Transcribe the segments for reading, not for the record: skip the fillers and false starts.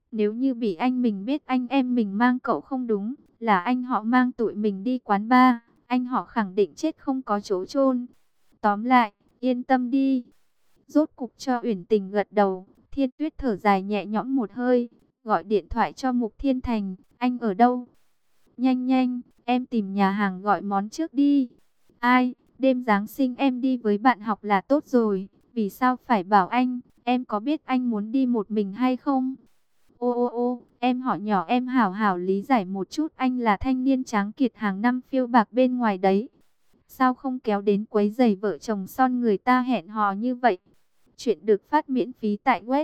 Nếu như bị anh mình biết anh em mình mang cậu không đúng, là anh họ mang tụi mình đi quán bar, anh họ khẳng định chết không có chỗ chôn. Tóm lại, yên tâm đi. Rốt cục cho Uyển Tình gật đầu, Thiên Tuyết thở dài nhẹ nhõm một hơi, gọi điện thoại cho Mục Thiên Thành, anh ở đâu? Nhanh nhanh, em tìm nhà hàng gọi món trước đi. Ai, đêm Giáng sinh em đi với bạn học là tốt rồi, vì sao phải bảo anh, em có biết anh muốn đi một mình hay không? Ô ô ô, em họ nhỏ em hảo hảo lý giải một chút, anh là thanh niên tráng kiệt hàng năm phiêu bạc bên ngoài đấy. Sao không kéo đến quấy rầy vợ chồng son người ta hẹn hò như vậy? Chuyện được phát miễn phí tại web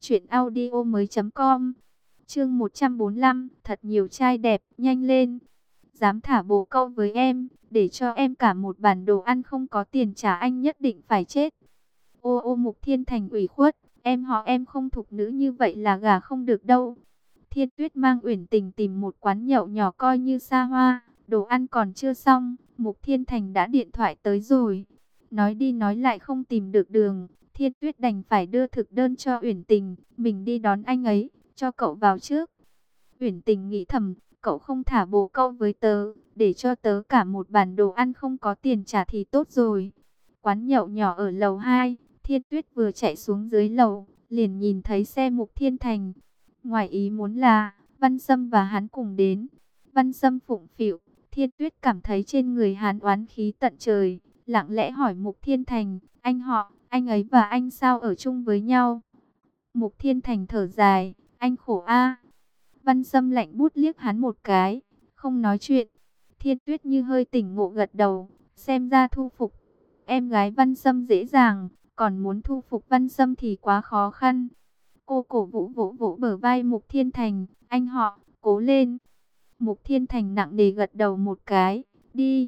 truyệnaudiomoi.com. Chương 145, thật nhiều trai đẹp, nhanh lên. Dám thả bồ câu với em, để cho em cả một bản đồ ăn không có tiền trả, anh nhất định phải chết. Ô ô, Mục Thiên Thành ủy khuất, em họ em không thục nữ như vậy là gả không được đâu. Thiên Tuyết mang Uyển Tình tìm một quán nhậu nhỏ coi như xa hoa, đồ ăn còn chưa xong, Mục Thiên Thành đã điện thoại tới rồi. Nói đi nói lại không tìm được đường, Thiên Tuyết đành phải đưa thực đơn cho Uyển Tình, mình đi đón anh ấy, cho cậu vào trước. Uyển Tình nghĩ thầm, cậu không thả bồ câu với tớ, để cho tớ cả một bản đồ ăn không có tiền trả thì tốt rồi. Quán nhậu nhỏ ở lầu 2, Thiên Tuyết vừa chạy xuống dưới lầu, liền nhìn thấy xe Mục Thiên Thành. Ngoài ý muốn là, Văn Sâm và hắn cùng đến. Văn Sâm phụng phịu, Thiên Tuyết cảm thấy trên người hắn oán khí tận trời, lặng lẽ hỏi Mục Thiên Thành, anh họ, anh ấy và anh sao ở chung với nhau? Mục Thiên Thành thở dài, anh khổ a. Văn Sâm lạnh bút liếc hắn một cái, không nói chuyện. Thiên Tuyết như hơi tỉnh ngộ gật đầu, xem ra thu phục em gái Văn Sâm dễ dàng, còn muốn thu phục Văn Sâm thì quá khó khăn. Cô cổ vũ vỗ vỗ bờ vai Mục Thiên Thành, anh họ, cố lên. Mục Thiên Thành nặng nề gật đầu một cái, đi.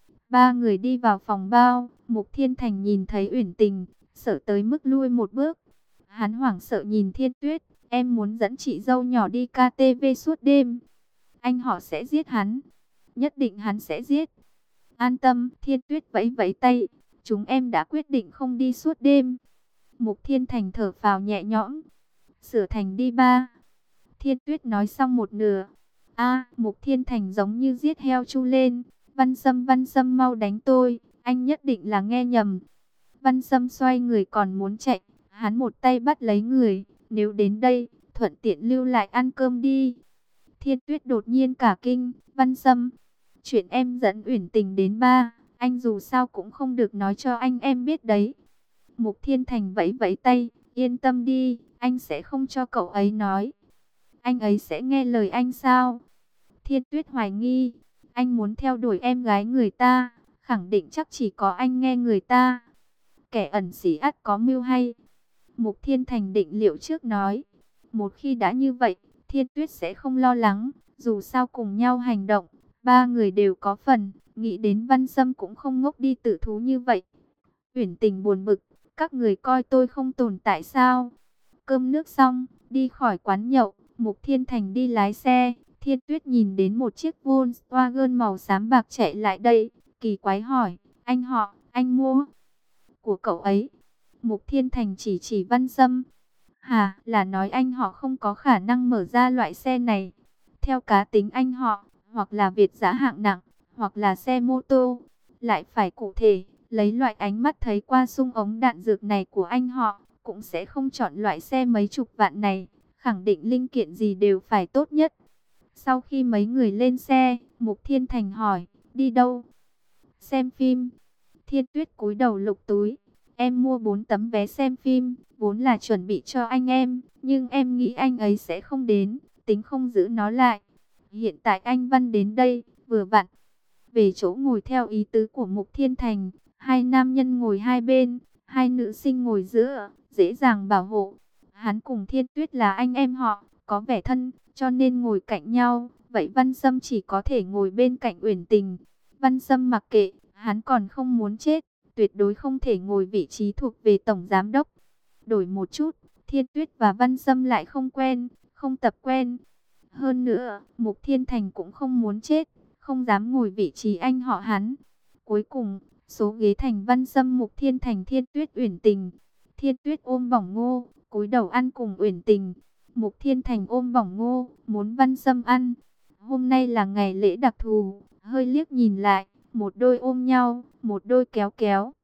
Ba người đi vào phòng bao, Mục Thiên Thành nhìn thấy Uyển Tình, sợ tới mức lui một bước. Hắn hoảng sợ nhìn Thiên Tuyết, em muốn dẫn chị dâu nhỏ đi KTV suốt đêm. Anh họ sẽ giết hắn, nhất định hắn sẽ giết. An tâm, Thiên Tuyết vẫy vẫy tay, chúng em đã quyết định không đi suốt đêm. Mục Thiên Thành thở phào nhẹ nhõm, sửa thành đi ba. Thiên Tuyết nói xong một nửa. Mục Thiên Thành giống như giết heo chu lên. Văn Sâm mau đánh tôi, anh nhất định là nghe nhầm. Văn Sâm xoay người còn muốn chạy, hắn một tay bắt lấy người, nếu đến đây, thuận tiện lưu lại ăn cơm đi. Thiên Tuyết đột nhiên cả kinh, Văn Sâm, chuyện em dẫn Uyển Tình đến ba, anh dù sao cũng không được nói cho anh em biết đấy. Mục Thiên Thành vẫy vẫy tay, yên tâm đi, anh sẽ không cho cậu ấy nói. Anh ấy sẽ nghe lời anh sao? Thiên Tuyết hoài nghi, anh muốn theo đuổi em gái người ta, khẳng định chắc chỉ có anh nghe người ta. Kẻ ẩn sĩ ắt có mưu hay. Mục Thiên Thành định liệu trước nói, một khi đã như vậy, Thiên Tuyết sẽ không lo lắng, dù sao cùng nhau hành động, ba người đều có phần, nghĩ đến Văn Sâm cũng không ngốc đi tự thú như vậy. Uyển Tình buồn bực, các người coi tôi không tồn tại sao? Cơm nước xong, đi khỏi quán nhậu, Mục Thiên Thành đi lái xe, Thiên Tuyết nhìn đến một chiếc Volkswagen màu xám bạc chạy lại đây, kỳ quái hỏi, anh họ, anh mua của cậu ấy. Mục Thiên Thành chỉ chỉ Văn Sâm. Hà, là nói anh họ không có khả năng mở ra loại xe này. Theo cá tính anh họ, hoặc là Việt dã hạng nặng, hoặc là xe mô tô. Lại phải cụ thể, lấy loại ánh mắt thấy qua sung ống đạn dược này của anh họ, cũng sẽ không chọn loại xe mấy chục vạn này. Khẳng định linh kiện gì đều phải tốt nhất. Sau khi mấy người lên xe, Mục Thiên Thành hỏi, đi đâu? Xem phim. Thiên Tuyết cúi đầu lục túi. Em mua 4 tấm vé xem phim, vốn là chuẩn bị cho anh em, nhưng em nghĩ anh ấy sẽ không đến, tính không giữ nó lại. Hiện tại anh Văn đến đây, vừa vặn. Về chỗ ngồi theo ý tứ của Mục Thiên Thành, hai nam nhân ngồi hai bên, hai nữ sinh ngồi giữa, dễ dàng bảo hộ. Hắn cùng Thiên Tuyết là anh em họ, có vẻ thân, cho nên ngồi cạnh nhau. Vậy Văn Sâm chỉ có thể ngồi bên cạnh Uyển Tình. Văn Sâm mặc kệ, hắn còn không muốn chết, tuyệt đối không thể ngồi vị trí thuộc về tổng giám đốc. Đổi một chút, Thiên Tuyết và Văn Sâm lại không quen, không tập quen. Hơn nữa, Mục Thiên Thành cũng không muốn chết, không dám ngồi vị trí anh họ hắn. Cuối cùng, số ghế thành Văn Sâm, Mục Thiên Thành, Thiên Tuyết, Uyển Tình. Thiên Tuyết ôm bỏng ngô, cúi đầu ăn cùng Uyển Tình. Mục Thiên Thành ôm bỏng ngô, muốn Văn Sâm ăn. Hôm nay là ngày lễ đặc thù, hơi liếc nhìn lại, một đôi ôm nhau, một đôi kéo kéo.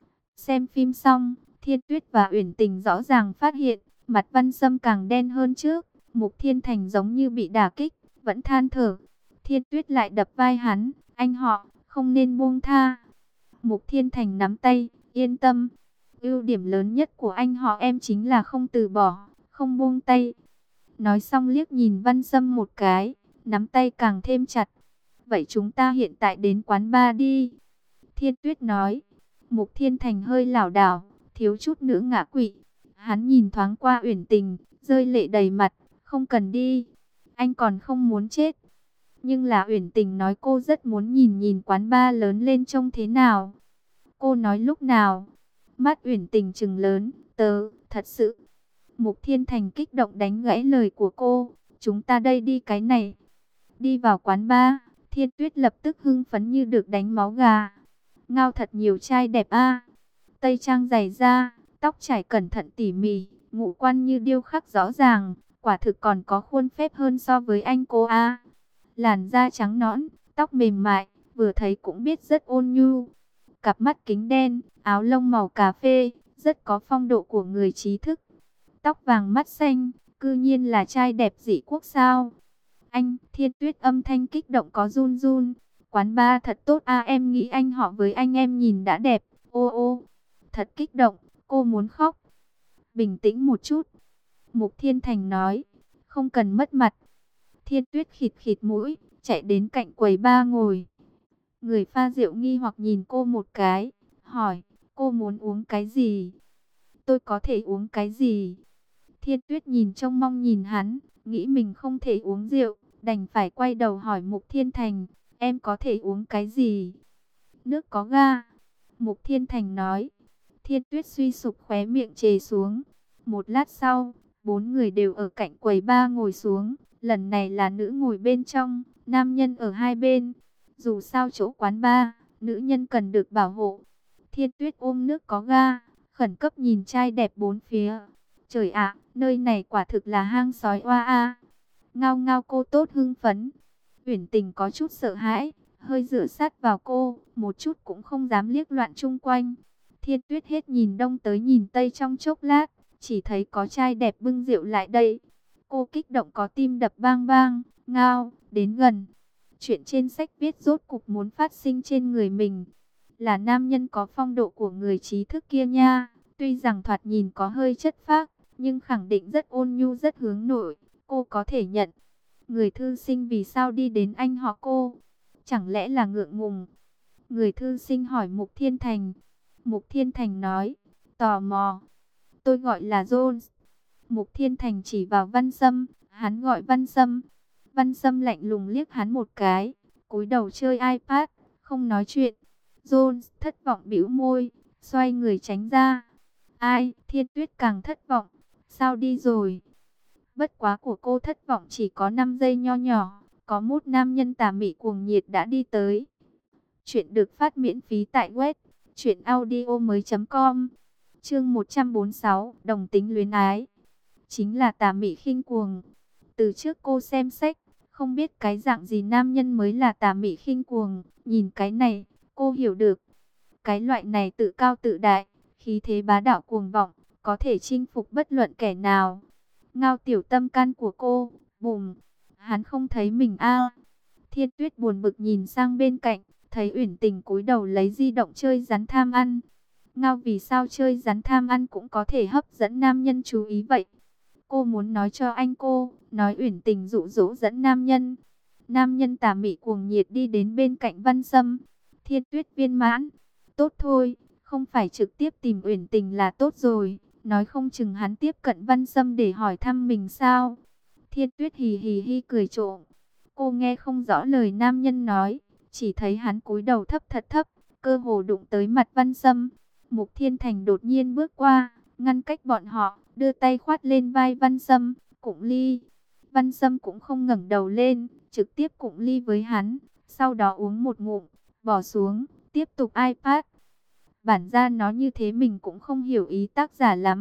Xem phim xong, Thiên Tuyết và Uyển Tình rõ ràng phát hiện, mặt Văn Sâm càng đen hơn trước. Mục Thiên Thành giống như bị đả kích, vẫn than thở. Thiên Tuyết lại đập vai hắn, anh họ, không nên buông tha. Mục Thiên Thành nắm tay, yên tâm. Ưu điểm lớn nhất của anh họ em chính là không từ bỏ, không buông tay. Nói xong liếc nhìn Văn Sâm một cái, nắm tay càng thêm chặt. Vậy chúng ta hiện tại đến quán bar đi. Thiên Tuyết nói. Mục Thiên Thành hơi lảo đảo, thiếu chút nữa ngã quỵ. Hắn nhìn thoáng qua Uyển Tình, rơi lệ đầy mặt. Không cần đi, anh còn không muốn chết. Nhưng là Uyển Tình nói cô rất muốn nhìn nhìn quán bar lớn lên trông thế nào. Cô nói lúc nào? Mắt Uyển Tình trừng lớn, thật sự. Mục Thiên Thành kích động đánh gãy lời của cô. Chúng ta đây đi cái này. Đi vào quán bar, Thiên Tuyết lập tức hưng phấn như được đánh máu gà. Ngao thật nhiều trai đẹp a. Tây trang dày da, tóc trải cẩn thận tỉ mỉ, ngũ quan như điêu khắc rõ ràng, quả thực còn có khuôn phép hơn so với anh cô a. Làn da trắng nõn, tóc mềm mại, vừa thấy cũng biết rất ôn nhu. Cặp mắt kính đen, áo lông màu cà phê, rất có phong độ của người trí thức. Tóc vàng mắt xanh, cư nhiên là trai đẹp dị quốc sao? Anh, Thiên Tuyết âm thanh kích động có run run. Quán bar thật tốt a, em nghĩ anh họ với anh em nhìn đã đẹp. Ô ô, thật kích động, cô muốn khóc. Bình tĩnh một chút. Mục Thiên Thành nói, không cần mất mặt. Thiên Tuyết khịt khịt mũi, chạy đến cạnh quầy bar ngồi. Người pha rượu nghi hoặc nhìn cô một cái, hỏi, cô muốn uống cái gì? Tôi có thể uống cái gì? Thiên Tuyết nhìn trông mong nhìn hắn, nghĩ mình không thể uống rượu, đành phải quay đầu hỏi Mục Thiên Thành, em có thể uống cái gì? Nước có ga. Mục Thiên Thành nói. Thiên Tuyết suy sụp khóe miệng chề xuống. Một lát sau, 4 người đều ở cạnh quầy bar ngồi xuống. Lần này là nữ ngồi bên trong, nam nhân ở hai bên. Dù sao chỗ quán bar, nữ nhân cần được bảo hộ. Thiên Tuyết ôm nước có ga, khẩn cấp nhìn trai đẹp bốn phía. Trời ạ, nơi này quả thực là hang sói oa a. Ngao ngao, cô tốt hưng phấn. Uyển Tình có chút sợ hãi, hơi dựa sát vào cô, một chút cũng không dám liếc loạn chung quanh. Thiên Tuyết hết nhìn đông tới nhìn tây trong chốc lát, chỉ thấy có trai đẹp bưng rượu lại đây. Cô kích động có tim đập bang bang, ngao, đến gần. Chuyện trên sách viết rốt cục muốn phát sinh trên người mình. Là nam nhân có phong độ của người trí thức kia nha. Tuy rằng thoạt nhìn có hơi chất phác, nhưng khẳng định rất ôn nhu rất hướng nội. Cô có thể nhận. Người thư sinh vì sao đi đến anh họ cô? Chẳng lẽ là ngượng ngùng? Người thư sinh hỏi Mục Thiên Thành. Mục Thiên Thành nói, tò mò. Tôi gọi là Jones. Mục Thiên Thành chỉ vào Văn Sâm, hắn gọi Văn Sâm. Văn Sâm lạnh lùng liếc hắn một cái, cúi đầu chơi iPad, không nói chuyện. Jones thất vọng bĩu môi, xoay người tránh ra. Ai, Thiên Tuyết càng thất vọng. Sao đi rồi? Bất quá của cô thất vọng chỉ có 5 giây nho nhỏ, có một nam nhân tà mị cuồng nhiệt đã đi tới. Chuyện được phát miễn phí tại web truyệnaudiomoi.com. Chương 146, đồng tính luyến ái. Chính là tà mị khinh cuồng. Từ trước cô xem sách, không biết cái dạng gì nam nhân mới là tà mị khinh cuồng, nhìn cái này, cô hiểu được. Cái loại này tự cao tự đại, khí thế bá đạo cuồng vọng, có thể chinh phục bất luận kẻ nào. Ngao tiểu tâm can của cô, bùm, hắn không thấy mình a. Thiên Tuyết buồn bực nhìn sang bên cạnh, thấy Uyển Tình cúi đầu lấy di động chơi rắn tham ăn. Ngao vì sao chơi rắn tham ăn cũng có thể hấp dẫn nam nhân chú ý vậy? Cô muốn nói cho anh cô, nói Uyển Tình dụ dỗ dẫn nam nhân. Nam nhân tà mị cuồng nhiệt đi đến bên cạnh Văn Sâm. Thiên Tuyết viên mãn. Tốt thôi, không phải trực tiếp tìm Uyển Tình là tốt rồi. Nói không chừng hắn tiếp cận Văn Sâm để hỏi thăm mình sao. Thiên Tuyết hì hì hi cười trộm. Cô nghe không rõ lời nam nhân nói, chỉ thấy hắn cúi đầu thấp thật thấp, cơ hồ đụng tới mặt Văn Sâm. Mục Thiên Thành đột nhiên bước qua, ngăn cách bọn họ, đưa tay khoát lên vai Văn Sâm, cụng ly. Văn Sâm cũng không ngẩng đầu lên, trực tiếp cụng ly với hắn, sau đó uống một ngụm, bỏ xuống, tiếp tục iPad. Bản ra nó như thế mình cũng không hiểu ý tác giả lắm,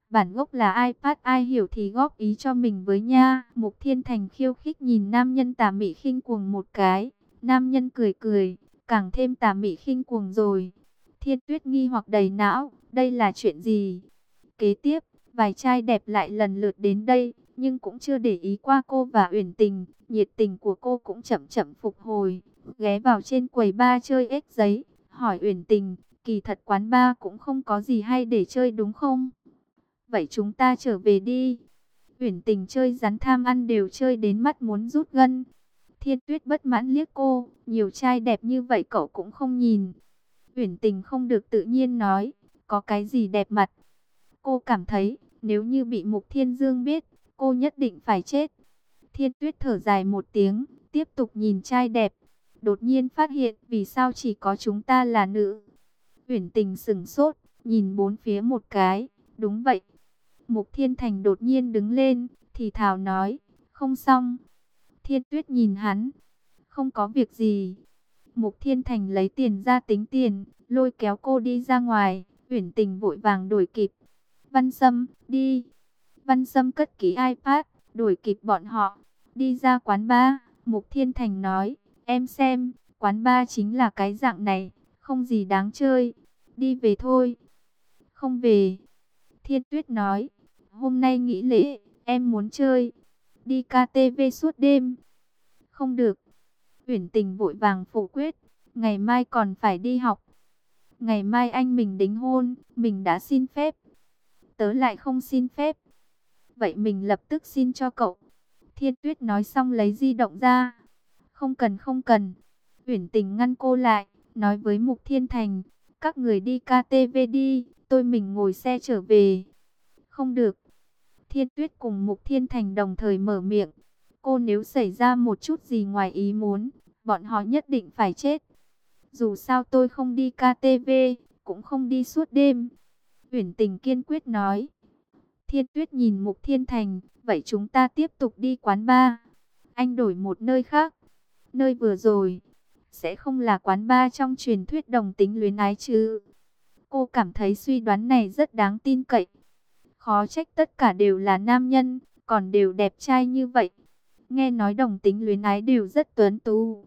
Bản gốc là iPad, ai hiểu thì góp ý cho mình với nha. Mục Thiên Thành khiêu khích nhìn nam nhân tà mị khinh cuồng một cái. Nam nhân cười cười, càng thêm tà mị khinh cuồng rồi. Thiên Tuyết nghi hoặc đầy não, đây là chuyện gì? Kế tiếp, vài trai đẹp lại lần lượt đến đây, nhưng cũng chưa để ý qua cô và Uyển Tình. Nhiệt tình của cô cũng chậm chậm phục hồi, ghé vào trên quầy bar chơi ếch giấy, hỏi Uyển Tình, kỳ thật quán bar cũng không có gì hay để chơi đúng không? Vậy chúng ta trở về đi. Uyển Tình chơi rắn tham ăn đều chơi đến mắt muốn rút gân. Thiên Tuyết bất mãn liếc cô, nhiều trai đẹp như vậy cậu cũng không nhìn. Uyển Tình không được tự nhiên nói, có cái gì đẹp mặt. Cô cảm thấy, nếu như bị Mục Thiên Dương biết, cô nhất định phải chết. Thiên Tuyết thở dài một tiếng, tiếp tục nhìn trai đẹp. Đột nhiên phát hiện vì sao chỉ có chúng ta là nữ. Uyển Tình sững sốt, nhìn bốn phía một cái, đúng vậy. Mục Thiên Thành đột nhiên đứng lên, thì thào nói, không xong. Thiên Tuyết nhìn hắn, không có việc gì. Mục Thiên Thành lấy tiền ra tính tiền, lôi kéo cô đi ra ngoài. Uyển Tình vội vàng đuổi kịp. Văn Sâm, đi. Văn Sâm cất kỹ iPad, đuổi kịp bọn họ. Đi ra quán bar, Mục Thiên Thành nói, em xem, quán bar chính là cái dạng này, không gì đáng chơi. Đi về thôi. Không về. Thiên Tuyết nói, hôm nay nghỉ lễ, em muốn chơi. Đi KTV suốt đêm. Không được. Uyển Tình vội vàng phủ quyết, ngày mai còn phải đi học. Ngày mai anh mình đính hôn, mình đã xin phép. Tớ lại không xin phép. Vậy mình lập tức xin cho cậu. Thiên Tuyết nói xong lấy di động ra. Không cần không cần. Uyển Tình ngăn cô lại, nói với Mục Thiên Thành, các người đi KTV đi, tôi mình ngồi xe trở về. Không được. Thiên Tuyết cùng Mục Thiên Thành đồng thời mở miệng. Cô nếu xảy ra một chút gì ngoài ý muốn, bọn họ nhất định phải chết. Dù sao tôi không đi KTV, cũng không đi suốt đêm. Uyển Tình kiên quyết nói. Thiên Tuyết nhìn Mục Thiên Thành, vậy chúng ta tiếp tục đi quán bar. Anh đổi một nơi khác. Nơi vừa rồi, sẽ không là quán bar trong truyền thuyết đồng tính luyến ái chứ. Cô cảm thấy suy đoán này rất đáng tin cậy. Khó trách tất cả đều là nam nhân, còn đều đẹp trai như vậy. Nghe nói đồng tính luyến ái đều rất tuấn tú.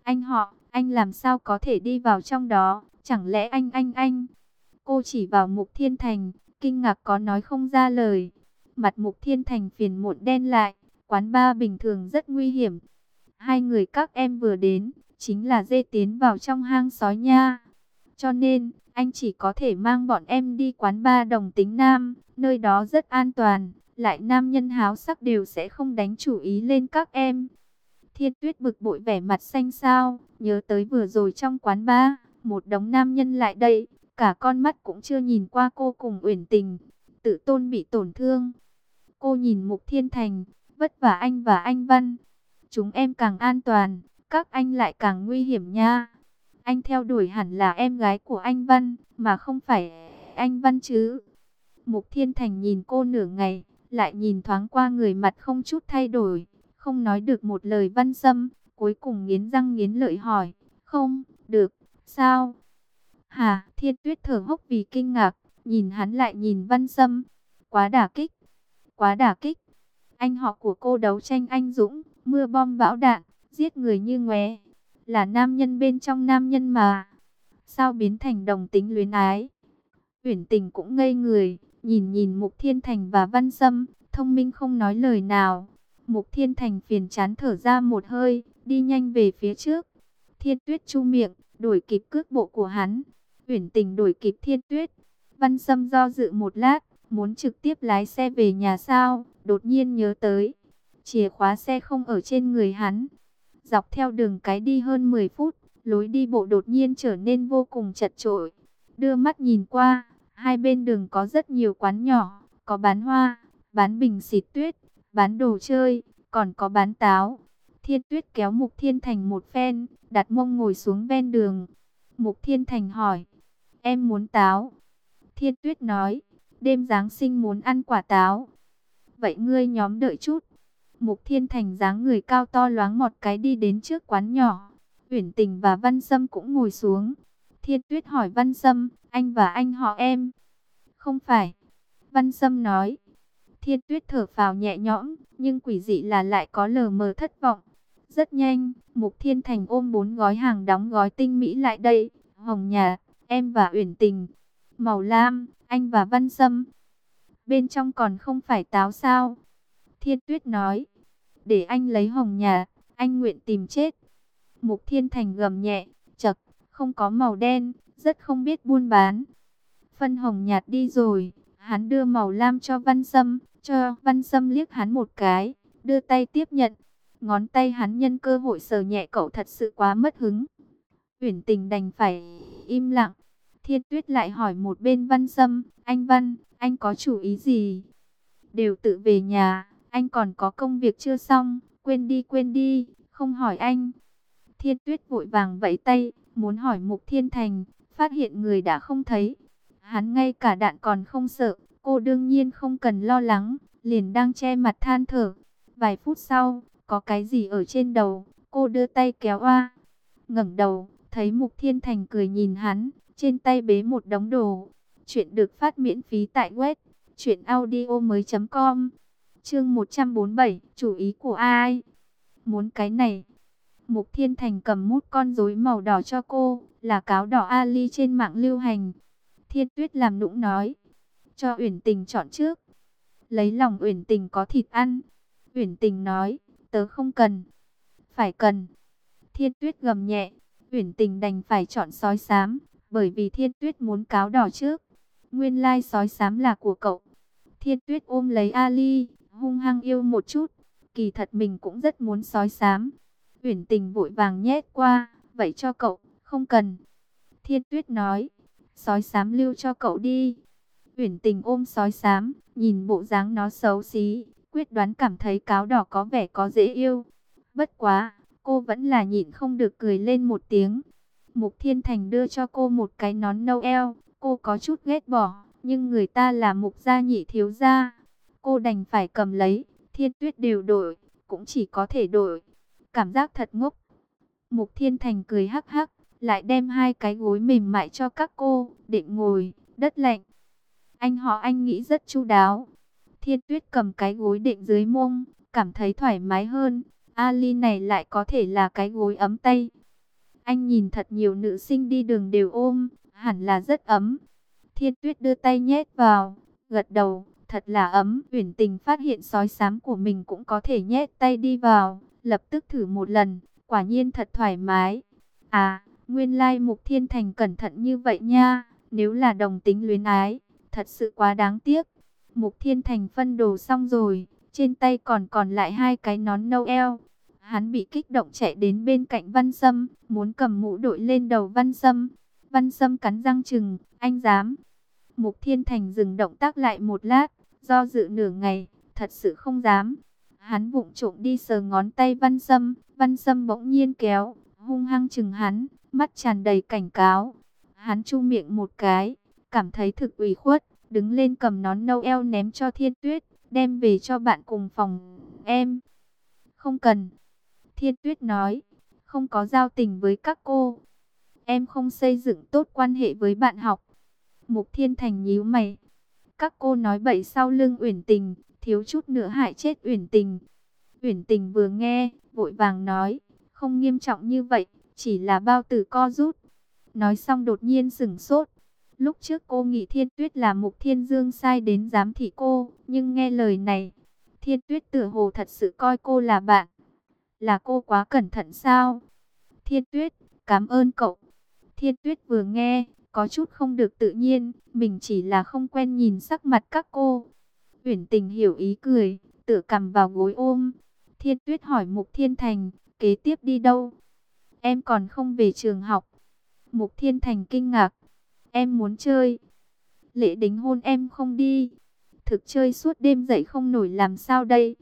Anh làm sao có thể đi vào trong đó, chẳng lẽ anh. Cô chỉ vào Mục Thiên Thành, kinh ngạc có nói không ra lời. Mặt Mục Thiên Thành phiền muộn đen lại, quán bar bình thường rất nguy hiểm. Hai người các em vừa đến, chính là dê tiến vào trong hang sói nha. Cho nên, anh chỉ có thể mang bọn em đi quán bar đồng tính nam, nơi đó rất an toàn, lại nam nhân háo sắc đều sẽ không đánh chủ ý lên các em. Thiên Tuyết bực bội vẻ mặt xanh xao, nhớ tới vừa rồi trong quán bar, một đống nam nhân lại đây, cả con mắt cũng chưa nhìn qua cô cùng Uyển Tình, tự tôn bị tổn thương. Cô nhìn Mục Thiên Thành, vất vả anh và anh Văn. Chúng em càng an toàn, các anh lại càng nguy hiểm nha. Anh theo đuổi hẳn là em gái của anh Văn, mà không phải anh Văn chứ. Mục Thiên Thành nhìn cô nửa ngày, lại nhìn thoáng qua người mặt không chút thay đổi, không nói được một lời. Văn Sâm, cuối cùng nghiến răng nghiến lợi hỏi, không, được, sao? Hả? Thiên Tuyết thở hốc vì kinh ngạc, nhìn hắn lại nhìn Văn Sâm. Quá đả kích, quá đả kích. Anh họ của cô đấu tranh anh dũng, mưa bom bão đạn, giết người như ngoé. Là nam nhân bên trong nam nhân mà. Sao biến thành đồng tính luyến ái? Uyển Tình cũng ngây người, nhìn Mục Thiên Thành và Văn Sâm, thông minh không nói lời nào. Mục Thiên Thành phiền chán thở ra một hơi, đi nhanh về phía trước. Thiên Tuyết chu miệng, đuổi kịp cước bộ của hắn. Uyển Tình đuổi kịp Thiên Tuyết. Văn Sâm do dự một lát, muốn trực tiếp lái xe về nhà sao, đột nhiên nhớ tới. Chìa khóa xe không ở trên người hắn. Dọc theo đường cái đi hơn 10 phút, lối đi bộ đột nhiên trở nên vô cùng chật chội. Đưa mắt nhìn qua, hai bên đường có rất nhiều quán nhỏ, có bán hoa, bán bình xịt tuyết, bán đồ chơi, còn có bán táo. Thiên Tuyết kéo Mục Thiên Thành một phen, đặt mông ngồi xuống ven đường. Mục Thiên Thành hỏi, em muốn táo? Thiên Tuyết nói, đêm Giáng sinh muốn ăn quả táo. Vậy ngươi nhóm đợi chút. Mục Thiên Thành dáng người cao to loáng một cái đi đến trước quán nhỏ. Uyển Tình và Văn Sâm cũng ngồi xuống. Thiên Tuyết hỏi Văn Sâm, anh và anh họ em? Không phải. Văn Sâm nói. Thiên Tuyết thở phào nhẹ nhõm, nhưng quỷ dị là lại có lờ mờ thất vọng. Rất nhanh, Mục Thiên Thành ôm 4 gói hàng đóng gói tinh mỹ lại đây. Hồng nhạt, em và Uyển Tình. Màu lam, anh và Văn Sâm. Bên trong còn không phải táo sao? Thiên Tuyết nói. Để anh lấy hồng nhạt, anh nguyện tìm chết. Mục Thiên Thành gầm nhẹ, chậc, không có màu đen, rất không biết buôn bán. Phân hồng nhạt đi rồi, hắn đưa màu lam cho Văn Sâm, cho Văn Sâm liếc hắn một cái, đưa tay tiếp nhận. Ngón tay hắn nhân cơ hội sờ nhẹ cậu, thật sự quá mất hứng. Uyển Tình đành phải im lặng. Thiên Tuyết lại hỏi một bên Văn Sâm, anh Văn, anh có chủ ý gì? Đều tự về nhà, anh còn có công việc chưa xong, quên đi, không hỏi anh. Thiên Tuyết vội vàng vẫy tay, muốn hỏi Mục Thiên Thành, phát hiện người đã không thấy. Hắn ngay cả đạn còn không sợ, cô đương nhiên không cần lo lắng, liền đang che mặt than thở. Vài phút sau, có cái gì ở trên đầu, cô đưa tay kéo oa. Ngẩng đầu, thấy Mục Thiên Thành cười nhìn hắn, trên tay bế một đống đồ. Chuyện được phát miễn phí tại web truyệnaudiomoi.com. Chương 147, chủ ý của ai? Muốn cái này. Mục Thiên Thành cầm mút con rối màu đỏ cho cô, là cáo đỏ Ali trên mạng lưu hành. Thiên Tuyết làm nũng nói, cho Uyển Tình chọn trước. Lấy lòng Uyển Tình có thịt ăn. Uyển Tình nói, tớ không cần. Phải cần. Thiên Tuyết gầm nhẹ. Uyển Tình đành phải chọn sói xám, bởi vì Thiên Tuyết muốn cáo đỏ trước. Nguyên lai sói xám là của cậu. Thiên Tuyết ôm lấy Ali, hung hăng yêu một chút. Kỳ thật mình cũng rất muốn sói xám. Uyển Tình vội vàng nhét qua, vậy cho cậu, không cần. Thiên Tuyết nói, sói xám lưu cho cậu đi. Uyển Tình ôm sói xám, nhìn bộ dáng nó xấu xí, quyết đoán cảm thấy cáo đỏ có vẻ có dễ yêu. Bất quá, cô vẫn là nhịn không được cười lên một tiếng. Mục Thiên Thành đưa cho cô một cái nón Noel, cô có chút ghét bỏ, nhưng người ta là Mục gia nhị thiếu gia. Cô đành phải cầm lấy. Thiên Tuyết đều đổi, cũng chỉ có thể đổi. Cảm giác thật ngốc. Mục Thiên Thành cười hắc hắc, lại đem 2 cái gối mềm mại cho các cô, định ngồi, đất lạnh. Anh nghĩ rất chu đáo. Thiên Tuyết cầm cái gối định dưới mông, cảm thấy thoải mái hơn. Ali này lại có thể là cái gối ấm tay. Anh nhìn thật nhiều nữ sinh đi đường đều ôm, hẳn là rất ấm. Thiên Tuyết đưa tay nhét vào, gật đầu, thật là ấm. Uyển Tình phát hiện sói xám của mình cũng có thể nhét tay đi vào, lập tức thử một lần, quả nhiên thật thoải mái. À, nguyên lai Mục Thiên Thành cẩn thận như vậy nha, nếu là đồng tính luyến ái, thật sự quá đáng tiếc. Mục Thiên Thành phân đồ xong rồi, trên tay còn lại 2 cái nón Noel. Hắn bị kích động chạy đến bên cạnh Văn Sâm, muốn cầm mũ đội lên đầu Văn Sâm. Văn Sâm cắn răng chừng, anh dám. Mục Thiên Thành dừng động tác lại một lát, do dự nửa ngày, thật sự không dám. Hắn vụng trộm đi sờ ngón tay Văn Sâm bỗng nhiên kéo, hung hăng chừng hắn, mắt tràn đầy cảnh cáo. Hắn chu miệng một cái, cảm thấy thực ủy khuất, đứng lên cầm nón Noel ném cho Thiên Tuyết, đem về cho bạn cùng phòng em. Không cần. Thiên Tuyết nói, không có giao tình với các cô. Em không xây dựng tốt quan hệ với bạn học. Mục Thiên Thành nhíu mày. Các cô nói bậy sau lưng Uyển Tình, thiếu chút nữa hại chết Uyển Tình. Uyển Tình vừa nghe, vội vàng nói, không nghiêm trọng như vậy, chỉ là bao tử co rút. Nói xong đột nhiên sửng sốt. Lúc trước cô nghĩ Thiên Tuyết là Mục Thiên Dương sai đến giám thị cô, nhưng nghe lời này, Thiên Tuyết tựa hồ thật sự coi cô là bạn. Là cô quá cẩn thận sao? Thiên Tuyết, cảm ơn cậu. Thiên Tuyết vừa nghe, có chút không được tự nhiên, mình chỉ là không quen nhìn sắc mặt các cô. Uyển Tình hiểu ý cười, tựa cằm vào gối ôm. Thiên Tuyết hỏi Mục Thiên Thành, kế tiếp đi đâu? Em còn không về trường học. Mục Thiên Thành kinh ngạc, em muốn chơi. Lễ đính hôn em không đi. Thực chơi suốt đêm dậy không nổi làm sao đây?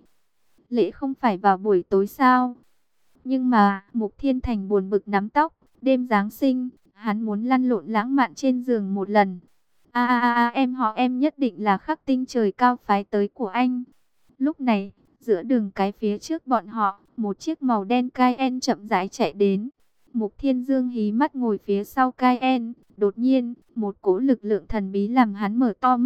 Lễ không phải vào buổi tối sao? Nhưng mà, Mục Thiên Thành buồn bực nắm tóc, đêm Giáng sinh, hắn muốn lăn lộn lãng mạn trên giường một lần. Em nhất định là Khắc Tinh trời cao phái tới của anh. Lúc này, giữa đường cái phía trước bọn họ, một chiếc màu đen Cayenne chậm rãi chạy đến. Mục Thiên Dương hí mắt ngồi phía sau Cayenne, đột nhiên, một cỗ lực lượng thần bí làm hắn mở to mắt,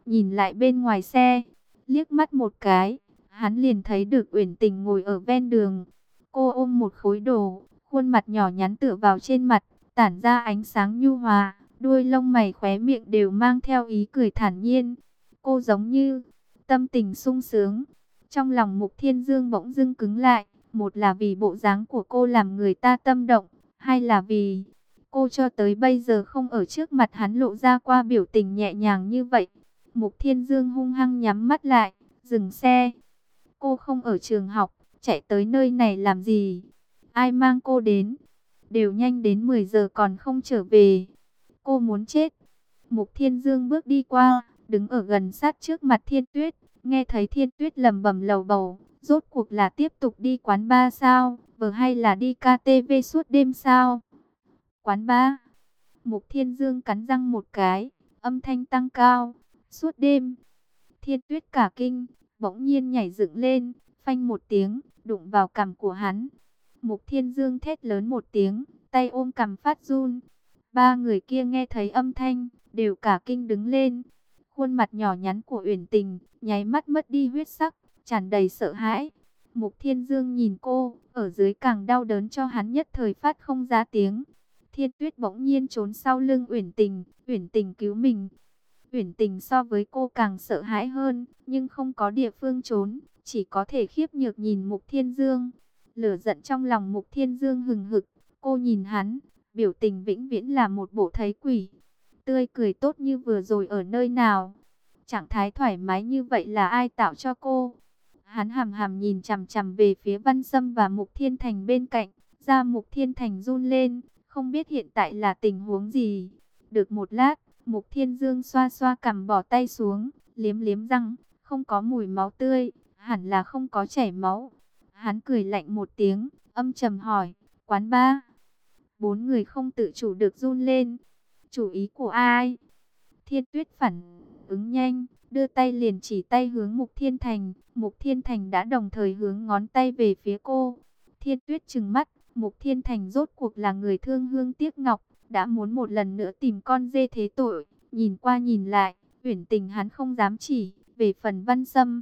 nhìn lại bên ngoài xe, liếc mắt một cái, hắn liền thấy được Uyển Tình ngồi ở ven đường. Cô ôm một khối đồ, khuôn mặt nhỏ nhắn tựa vào trên mặt, tản ra ánh sáng nhu hòa, đuôi lông mày khóe miệng đều mang theo ý cười thản nhiên. Cô giống như tâm tình sung sướng. Trong lòng Mục Thiên Dương bỗng dưng cứng lại, một là vì bộ dáng của cô làm người ta tâm động, hai là vì cô cho tới bây giờ không ở trước mặt hắn lộ ra qua biểu tình nhẹ nhàng như vậy. Mục Thiên Dương hung hăng nhắm mắt lại, dừng xe. Cô không ở trường học, chạy tới nơi này làm gì? Ai mang cô đến? Đều nhanh đến 10 giờ còn không trở về. Cô muốn chết. Mục Thiên Dương bước đi qua, đứng ở gần sát trước mặt Thiên Tuyết, nghe thấy Thiên Tuyết lẩm bẩm lầu bầu, rốt cuộc là tiếp tục đi quán bar sao, hay là đi KTV suốt đêm sao? Quán bar. Mục Thiên Dương cắn răng một cái, âm thanh tăng cao, suốt đêm. Thiên Tuyết cả kinh, bỗng nhiên nhảy dựng lên, phanh một tiếng, đụng vào cằm của hắn. Mục Thiên Dương thét lớn một tiếng, tay ôm cằm phát run. Ba người kia nghe thấy âm thanh, đều cả kinh đứng lên. Khuôn mặt nhỏ nhắn của Uyển Tình, nháy mắt mất đi huyết sắc, tràn đầy sợ hãi. Mục Thiên Dương nhìn cô, ở dưới càng đau đớn cho hắn nhất thời phát không ra tiếng. Thiên Tuyết bỗng nhiên trốn sau lưng Uyển Tình cứu mình. Uyển Tình so với cô càng sợ hãi hơn, nhưng không có địa phương trốn, chỉ có thể khiếp nhược nhìn Mục Thiên Dương. Lửa giận trong lòng Mục Thiên Dương hừng hực, cô nhìn hắn, biểu tình vĩnh viễn là một bộ thấy quỷ. Tươi cười tốt như vừa rồi ở nơi nào? Trạng thái thoải mái như vậy là ai tạo cho cô? Hắn hằm hằm nhìn chằm chằm về phía Văn Sâm và Mục Thiên Thành bên cạnh, da Mục Thiên Thành run lên, không biết hiện tại là tình huống gì. Được một lát, Mục Thiên Dương xoa xoa cằm bỏ tay xuống, liếm liếm răng, không có mùi máu tươi, hẳn là không có chảy máu. Hắn cười lạnh một tiếng, âm trầm hỏi, quán ba? Bốn người không tự chủ được run lên. Chủ ý của ai? Thiên Tuyết phản ứng nhanh, đưa tay liền chỉ tay hướng Mục Thiên Thành. Mục Thiên Thành đã đồng thời hướng ngón tay về phía cô. Thiên Tuyết trừng mắt, Mục Thiên Thành rốt cuộc là người thương hương tiếc ngọc, đã muốn một lần nữa tìm con dê thế tội. Nhìn qua nhìn lại, Uyển Tình hắn không dám chỉ, về phần Văn Sâm.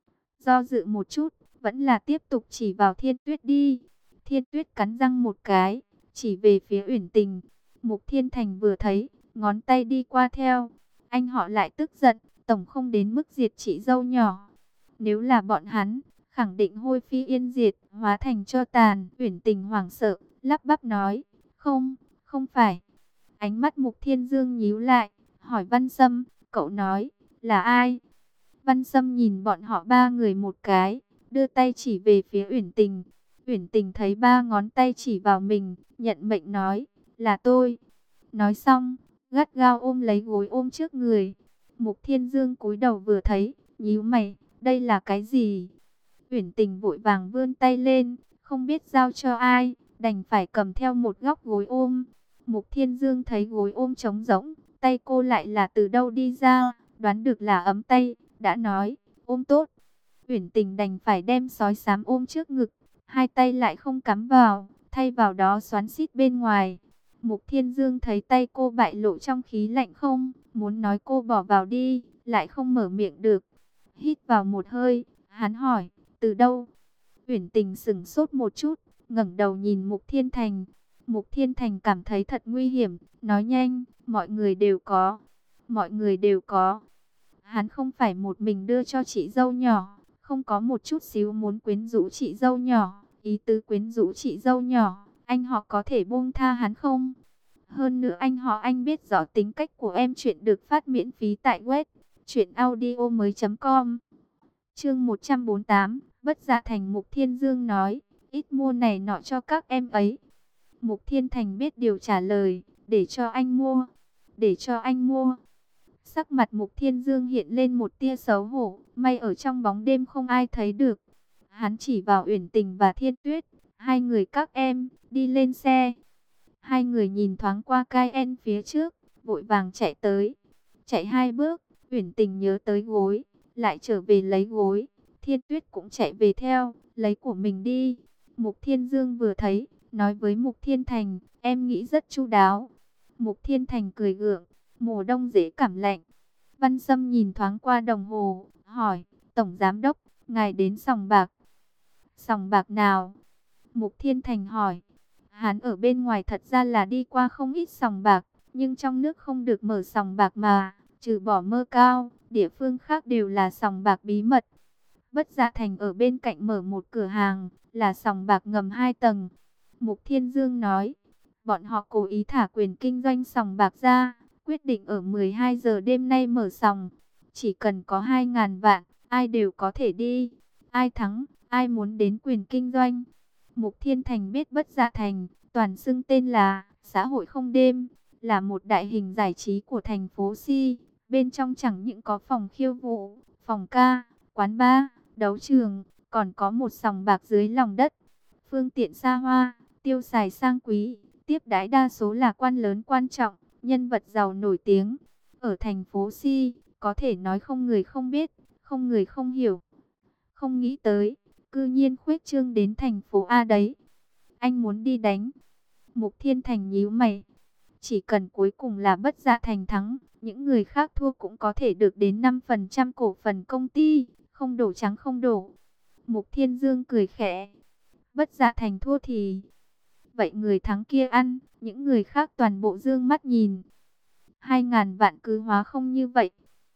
Do dự một chút, vẫn là tiếp tục chỉ vào Thiên Tuyết đi. Thiên Tuyết cắn răng một cái, chỉ về phía Uyển Tình. Mục Thiên Thành vừa thấy, ngón tay đi qua theo. Anh họ lại tức giận, tổng không đến mức diệt chị dâu nhỏ. Nếu là bọn hắn, khẳng định hôi phi yên diệt, hóa thành cho tàn. Uyển Tình hoảng sợ, lắp bắp nói, không, không phải. Ánh mắt Mục Thiên Dương nhíu lại, hỏi Văn Sâm, cậu nói, là ai? Văn Sâm nhìn bọn họ ba người một cái, đưa tay chỉ về phía Uyển Tình. Uyển Tình thấy ba ngón tay chỉ vào mình, nhận mệnh nói, là tôi. Nói xong, gắt gao ôm lấy gối ôm trước người. Mục Thiên Dương cúi đầu vừa thấy, nhíu mày, đây là cái gì? Uyển Tình vội vàng vươn tay lên, không biết giao cho ai, đành phải cầm theo một góc gối ôm. Mục Thiên Dương thấy gối ôm trống rỗng, tay cô lại là từ đâu đi ra, đoán được là ấm tay, đã nói, ôm tốt. Uyển Tình đành phải đem sói xám ôm trước ngực, hai tay lại không cắm vào, thay vào đó xoắn xít bên ngoài. Mục Thiên Dương thấy tay cô bại lộ trong khí lạnh không, muốn nói cô bỏ vào đi, lại không mở miệng được. Hít vào một hơi, hắn hỏi, từ đâu? Uyển Tình sững sốt một chút, ngẩng đầu nhìn Mục Thiên Thành. Mục Thiên Thành cảm thấy thật nguy hiểm, nói nhanh, mọi người đều có. Mọi người đều có. Hắn không phải một mình đưa cho chị dâu nhỏ, không có một chút xíu muốn quyến rũ chị dâu nhỏ. Ý tứ quyến rũ chị dâu nhỏ, anh họ có thể buông tha hắn không? Hơn nữa anh biết rõ tính cách của em. Chuyện được phát miễn phí tại web truyệnaudiomoi.com. Chương 148, bất dạ thành. Mục Thiên Dương nói, ít mua này nọ cho các em ấy. Mục Thiên Thành biết điều trả lời, để cho anh mua, để cho anh mua. Sắc mặt Mục Thiên Dương hiện lên một tia xấu hổ, may ở trong bóng đêm không ai thấy được. Hắn chỉ vào Uyển Tình và Thiên Tuyết, hai người các em, đi lên xe. Hai người nhìn thoáng qua Cayenne phía trước, vội vàng chạy tới. Chạy hai bước, Uyển Tình nhớ tới gối, lại trở về lấy gối. Thiên Tuyết cũng chạy về theo, lấy của mình đi. Mục Thiên Dương vừa thấy, nói với Mục Thiên Thành, em nghĩ rất chu đáo. Mục Thiên Thành cười gượng, mùa đông dễ cảm lạnh. Văn Sâm nhìn thoáng qua đồng hồ, hỏi, Tổng Giám Đốc, ngài đến sòng bạc. Sòng bạc nào? Mục Thiên Thành hỏi. Hắn ở bên ngoài thật ra là đi qua không ít sòng bạc, nhưng trong nước không được mở sòng bạc mà, trừ bỏ Mơ Cao, địa phương khác đều là sòng bạc bí mật. Bất Dạ Thành ở bên cạnh mở một cửa hàng, là sòng bạc ngầm 2 tầng. Mục Thiên Dương nói, bọn họ cố ý thả quyền kinh doanh sòng bạc ra, quyết định ở 12 giờ đêm nay mở sòng. Chỉ cần có 2.000 vạn, ai đều có thể đi. Ai thắng, ai muốn đến quyền kinh doanh. Mục Thiên Thành biết Bất Dạ Thành, toàn xưng tên là Xã hội không đêm, là một đại hình giải trí của thành phố Si. Bên trong chẳng những có phòng khiêu vũ, phòng ca, quán bar, đấu trường, còn có một sòng bạc dưới lòng đất. Phương tiện xa hoa, tiêu xài sang quý, tiếp đãi đa số là quan lớn quan trọng, nhân vật giàu nổi tiếng. Ở thành phố Si, có thể nói không người không biết, không người không hiểu. Không nghĩ tới, cư nhiên khuếch trương đến thành phố A đấy. Anh muốn đi đánh. Mục Thiên Thành nhíu mày. Chỉ cần cuối cùng là Bất Dạ Thành thắng, những người khác thua cũng có thể được đến 5% cổ phần công ty, không đổ trắng không đổ. Mục Thiên Dương cười khẽ. Bất Dạ Thành thua thì... Vậy người thắng kia ăn, những người khác toàn bộ dương mắt nhìn. 2.000 vạn cứ hóa không như vậy.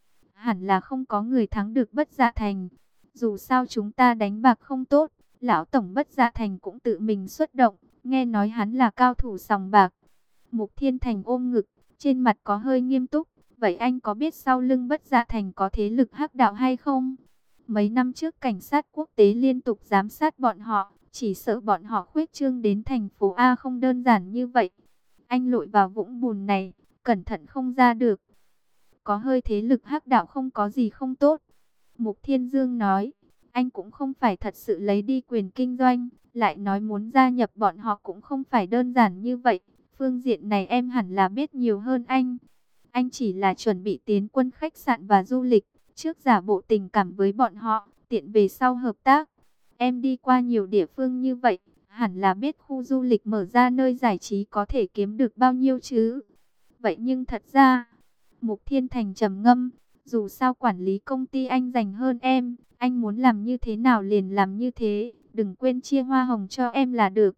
Hẳn là không có người thắng được Bất Dạ Thành. Dù sao chúng ta đánh bạc không tốt, lão tổng Bất Dạ Thành cũng tự mình xuất động, nghe nói hắn là cao thủ sòng bạc. Mục Thiên Thành ôm ngực, trên mặt có hơi nghiêm túc. Vậy anh có biết sau lưng Bất Dạ Thành có thế lực hắc đạo hay không? Mấy năm trước cảnh sát quốc tế liên tục giám sát bọn họ, chỉ sợ bọn họ khuếch trương đến thành phố A không đơn giản như vậy. Anh lội vào vũng bùn này, cẩn thận không ra được. Có hơi thế lực hắc đạo không có gì không tốt. Mục Thiên Dương nói, anh cũng không phải thật sự lấy đi quyền kinh doanh, lại nói muốn gia nhập bọn họ cũng không phải đơn giản như vậy. Phương diện này em hẳn là biết nhiều hơn anh. Anh chỉ là chuẩn bị tiến quân khách sạn và du lịch, trước giả bộ tình cảm với bọn họ, tiện về sau hợp tác. Em đi qua nhiều địa phương như vậy, hẳn là biết khu du lịch mở ra nơi giải trí có thể kiếm được bao nhiêu chứ. Vậy nhưng thật ra, Mục Thiên Thành trầm ngâm, dù sao quản lý công ty anh dành hơn em, anh muốn làm như thế nào liền làm như thế, đừng quên chia hoa hồng cho em là được.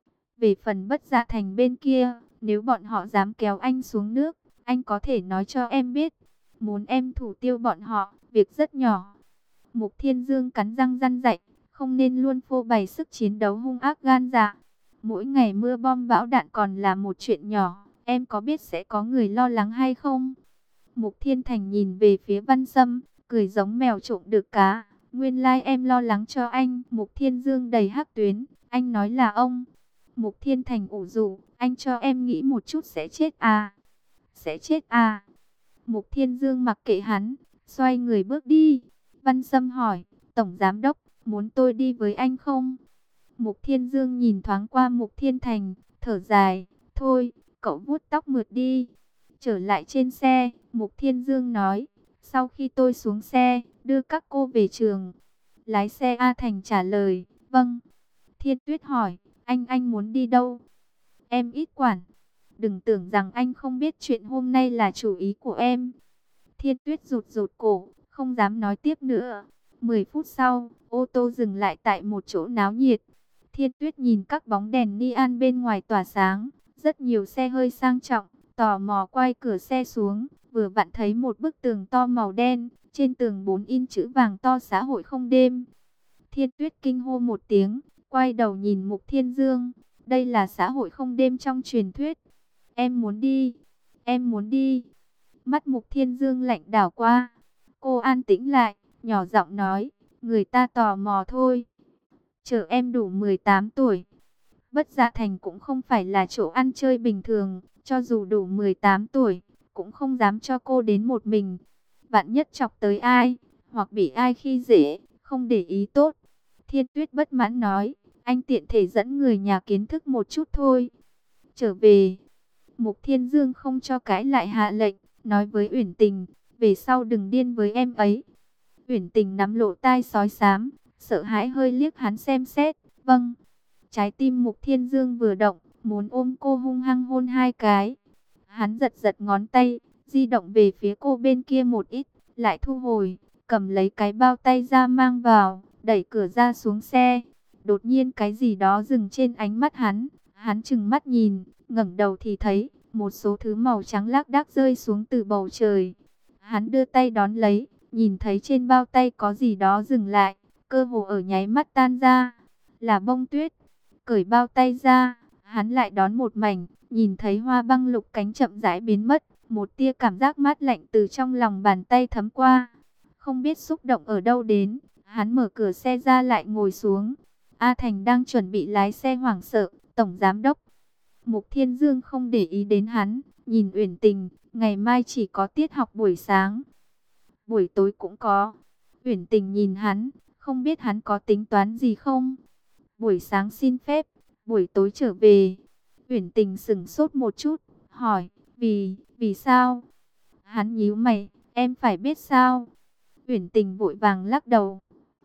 Về phần Bất Dạ Thành bên kia, nếu bọn họ dám kéo anh xuống nước, anh có thể nói cho em biết, muốn em thủ tiêu bọn họ, việc rất nhỏ. Mục Thiên Dương cắn răng răn dạy, không nên luôn phô bày sức chiến đấu hung ác gan dạ. Mỗi ngày mưa bom bão đạn còn là một chuyện nhỏ, em có biết sẽ có người lo lắng hay không? Mục Thiên Thành nhìn về phía Văn Sâm, cười giống mèo trộm được cá. Nguyên lai em lo lắng cho anh. Mục Thiên Dương đầy hắc tuyến, anh nói là ông. Mục Thiên Thành ủ rũ, anh cho em nghĩ một chút sẽ chết à? Sẽ chết à? Mục Thiên Dương mặc kệ hắn, xoay người bước đi. Văn Sâm hỏi, Tổng Giám Đốc, muốn tôi đi với anh không? Mục Thiên Dương nhìn thoáng qua Mục Thiên Thành, thở dài, thôi, cậu vuốt tóc mượt đi. Trở lại trên xe, Mục Thiên Dương nói, sau khi tôi xuống xe, đưa các cô về trường. Lái xe A Thành trả lời, vâng. Thiên Tuyết hỏi, anh muốn đi đâu? Em ít quản. Đừng tưởng rằng anh không biết chuyện hôm nay là chủ ý của em. Thiên Tuyết rụt rụt cổ, không dám nói tiếp nữa. 10 phút sau, ô tô dừng lại tại một chỗ náo nhiệt. Thiên Tuyết nhìn các bóng đèn neon bên ngoài tỏa sáng, rất nhiều xe hơi sang trọng, tò mò quay cửa xe xuống, vừa vặn thấy một bức tường to màu đen, trên tường 4 in chữ vàng to xã hội không đêm. Thiên Tuyết kinh hô một tiếng, quay đầu nhìn Mục Thiên Dương, đây là xã hội không đêm trong truyền thuyết. Em muốn đi, em muốn đi. Mắt Mục Thiên Dương lạnh đảo qua, cô an tĩnh lại, nhỏ giọng nói, người ta tò mò thôi. Chờ em đủ 18 tuổi. Bất Dạ Thành cũng không phải là chỗ ăn chơi bình thường, cho dù đủ 18 tuổi, cũng không dám cho cô đến một mình. Vạn nhất chọc tới ai, hoặc bị ai khi dễ, không để ý tốt. Thiên Tuyết bất mãn nói, anh tiện thể dẫn người nhà kiến thức một chút thôi. Trở về, Mục Thiên Dương không cho cãi lại hạ lệnh, nói với Uyển Tình, về sau đừng điên với em ấy. Uyển Tình nắm lỗ tai sói xám, sợ hãi hơi liếc hắn xem xét, vâng. Trái tim Mục Thiên Dương vừa động, muốn ôm cô hung hăng hôn 2 cái. Hắn giật giật ngón tay, di động về phía cô bên kia một ít, lại thu hồi, cầm lấy cái bao tay ra mang vào, đẩy cửa ra xuống xe. Đột nhiên cái gì đó dừng trên ánh mắt hắn trừng mắt nhìn, ngẩng đầu thì thấy một số thứ màu trắng lác đác rơi xuống từ bầu trời. Hắn đưa tay đón lấy, nhìn thấy trên bao tay có gì đó dừng lại, cơ hồ ở nháy mắt tan ra, là bông tuyết. Cởi bao tay ra, hắn lại đón một mảnh, nhìn thấy hoa băng lục cánh chậm rãi biến mất, một tia cảm giác mát lạnh từ trong lòng bàn tay thấm qua. Không biết xúc động ở đâu đến, hắn mở cửa xe ra lại ngồi xuống. A Thành đang chuẩn bị lái xe hoảng sợ, tổng giám đốc. Mục Thiên Dương không để ý đến hắn, nhìn Uyển Tình, ngày mai chỉ có tiết học buổi sáng, buổi tối cũng có. Uyển Tình nhìn hắn, không biết hắn có tính toán gì không. Buổi sáng xin phép, buổi tối trở về. Uyển Tình sững sốt một chút, hỏi, vì sao? Hắn nhíu mày, em phải biết sao? Uyển Tình vội vàng lắc đầu.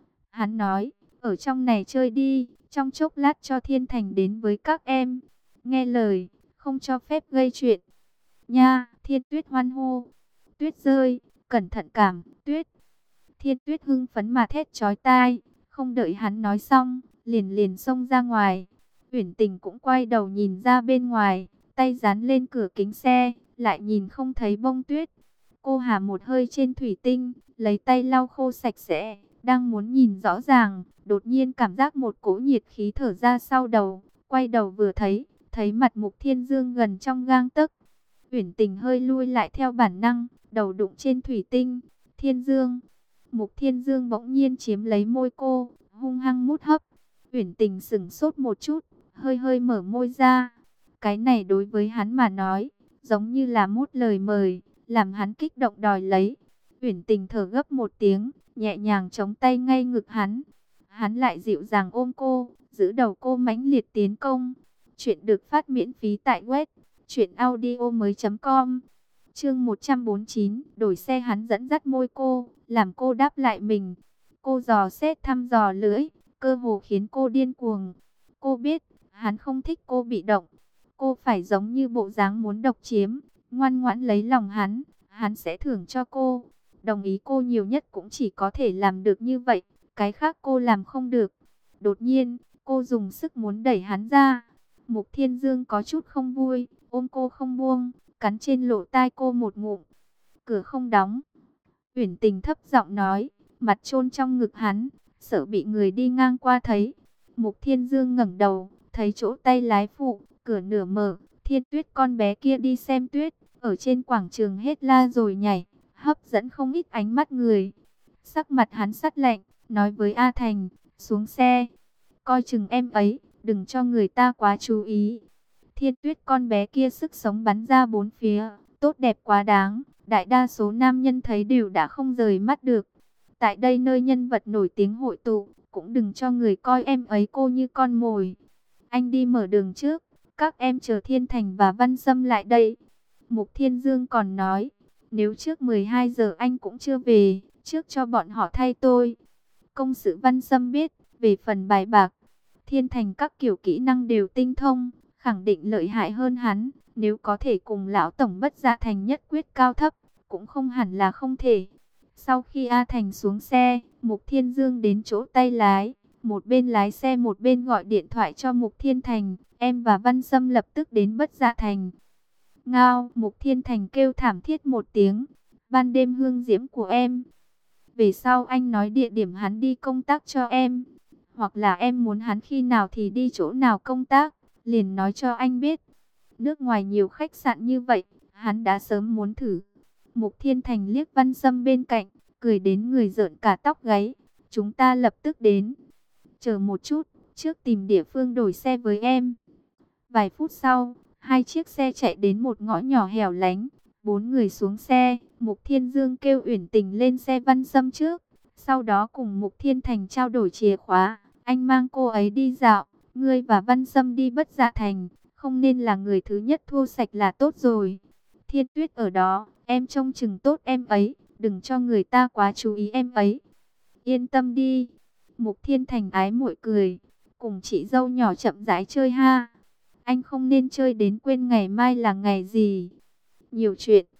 Hắn nói, ở trong này chơi đi, trong chốc lát cho Thiên Thành đến với các em. Nghe lời, không cho phép gây chuyện. Nha, Thiên Tuyết hoan hô. Tuyết rơi, cẩn thận cảm, Tuyết. Thiên Tuyết hưng phấn mà thét chói tai, không đợi hắn nói xong, liền liền xông ra ngoài. Uyển Tình cũng quay đầu nhìn ra bên ngoài, tay dán lên cửa kính xe, lại nhìn không thấy bông tuyết. Cô hả một hơi trên thủy tinh, lấy tay lau khô sạch sẽ, đang muốn nhìn rõ ràng, đột nhiên cảm giác một cỗ nhiệt khí thở ra sau đầu, quay đầu vừa thấy mặt Mục Thiên Dương gần trong gang tấc. Uyển Tình hơi lui lại theo bản năng, đầu đụng trên thủy tinh. Thiên Dương. Mục Thiên Dương bỗng nhiên chiếm lấy môi cô, hung hăng mút hấp. Uyển Tình sững sốt một chút, hơi hơi mở môi ra. Cái này đối với hắn mà nói, giống như là mút lời mời, làm hắn kích động đòi lấy. Uyển Tình thở gấp một tiếng, nhẹ nhàng chống tay ngay ngực hắn. Hắn lại dịu dàng ôm cô, giữ đầu cô mãnh liệt tiến công. Chuyện được phát miễn phí tại web truyệnaudiomoi.com. Chương 149, đổi xe. Hắn dẫn dắt môi cô, làm cô đáp lại mình. Cô dò xét thăm dò lưỡi, cơ hồ khiến cô điên cuồng. Cô biết, hắn không thích cô bị động. Cô phải giống như bộ dáng muốn độc chiếm, ngoan ngoãn lấy lòng hắn, hắn sẽ thưởng cho cô. Đồng ý cô nhiều nhất cũng chỉ có thể làm được như vậy, cái khác cô làm không được. Đột nhiên, cô dùng sức muốn đẩy hắn ra. Mục Thiên Dương có chút không vui, ôm cô không buông, cắn trên lỗ tai cô một ngụm. Cửa không đóng. Uyển Tình thấp giọng nói, mặt chôn trong ngực hắn, sợ bị người đi ngang qua thấy. Mục Thiên Dương ngẩng đầu, thấy chỗ tay lái phụ, cửa nửa mở, Thiên Tuyết con bé kia đi xem tuyết, ở trên quảng trường hết la rồi nhảy, hấp dẫn không ít ánh mắt người. Sắc mặt hắn sắt lạnh, nói với A Thành, xuống xe, coi chừng em ấy, đừng cho người ta quá chú ý. Thiên Tuyết con bé kia sức sống bắn ra bốn phía, tốt đẹp quá đáng, đại đa số nam nhân thấy đều đã không rời mắt được. Tại đây nơi nhân vật nổi tiếng hội tụ, cũng đừng cho người coi em ấy cô như con mồi. Anh đi mở đường trước, các em chờ Thiên Thành và Văn Sâm lại đây. Mục Thiên Dương còn nói, nếu trước 12 giờ anh cũng chưa về, trước cho bọn họ thay tôi. Công sự Văn Sâm biết, về phần bài bạc, Thiên Thành các kiểu kỹ năng đều tinh thông, khẳng định lợi hại hơn hắn. Nếu có thể cùng lão tổng Bất Dạ Thành nhất quyết cao thấp, cũng không hẳn là không thể. Sau khi A Thành xuống xe, Mục Thiên Dương đến chỗ tay lái, một bên lái xe một bên gọi điện thoại cho Mục Thiên Thành. Em và Văn Sâm lập tức đến Bất Dạ Thành. Ngao, Mục Thiên Thành kêu thảm thiết một tiếng. Ban đêm hương diễm của em. Về sau anh nói địa điểm hắn đi công tác cho em. Hoặc là em muốn hắn khi nào thì đi chỗ nào công tác, liền nói cho anh biết. Nước ngoài nhiều khách sạn như vậy, hắn đã sớm muốn thử. Mục Thiên Thành liếc Văn Sâm bên cạnh, cười đến người rợn cả tóc gáy. Chúng ta lập tức đến. Chờ một chút, trước tìm địa phương đổi xe với em. Vài phút sau, hai chiếc xe chạy đến một ngõ nhỏ hẻo lánh. Bốn người xuống xe, Mục Thiên Dương kêu Uyển Tình lên xe Văn Sâm trước. Sau đó cùng Mục Thiên Thành trao đổi chìa khóa. Anh mang cô ấy đi dạo, ngươi và Văn Sâm đi Bất Dạ Thành. Không nên là người thứ nhất thua sạch là tốt rồi. Thiên Tuyết ở đó, em trông chừng tốt em ấy, đừng cho người ta quá chú ý em ấy. Yên tâm đi. Mục Thiên Thành ái muội cười, cùng chị dâu nhỏ chậm rãi chơi ha. Anh không nên chơi đến quên ngày mai là ngày gì. Nhiều chuyện.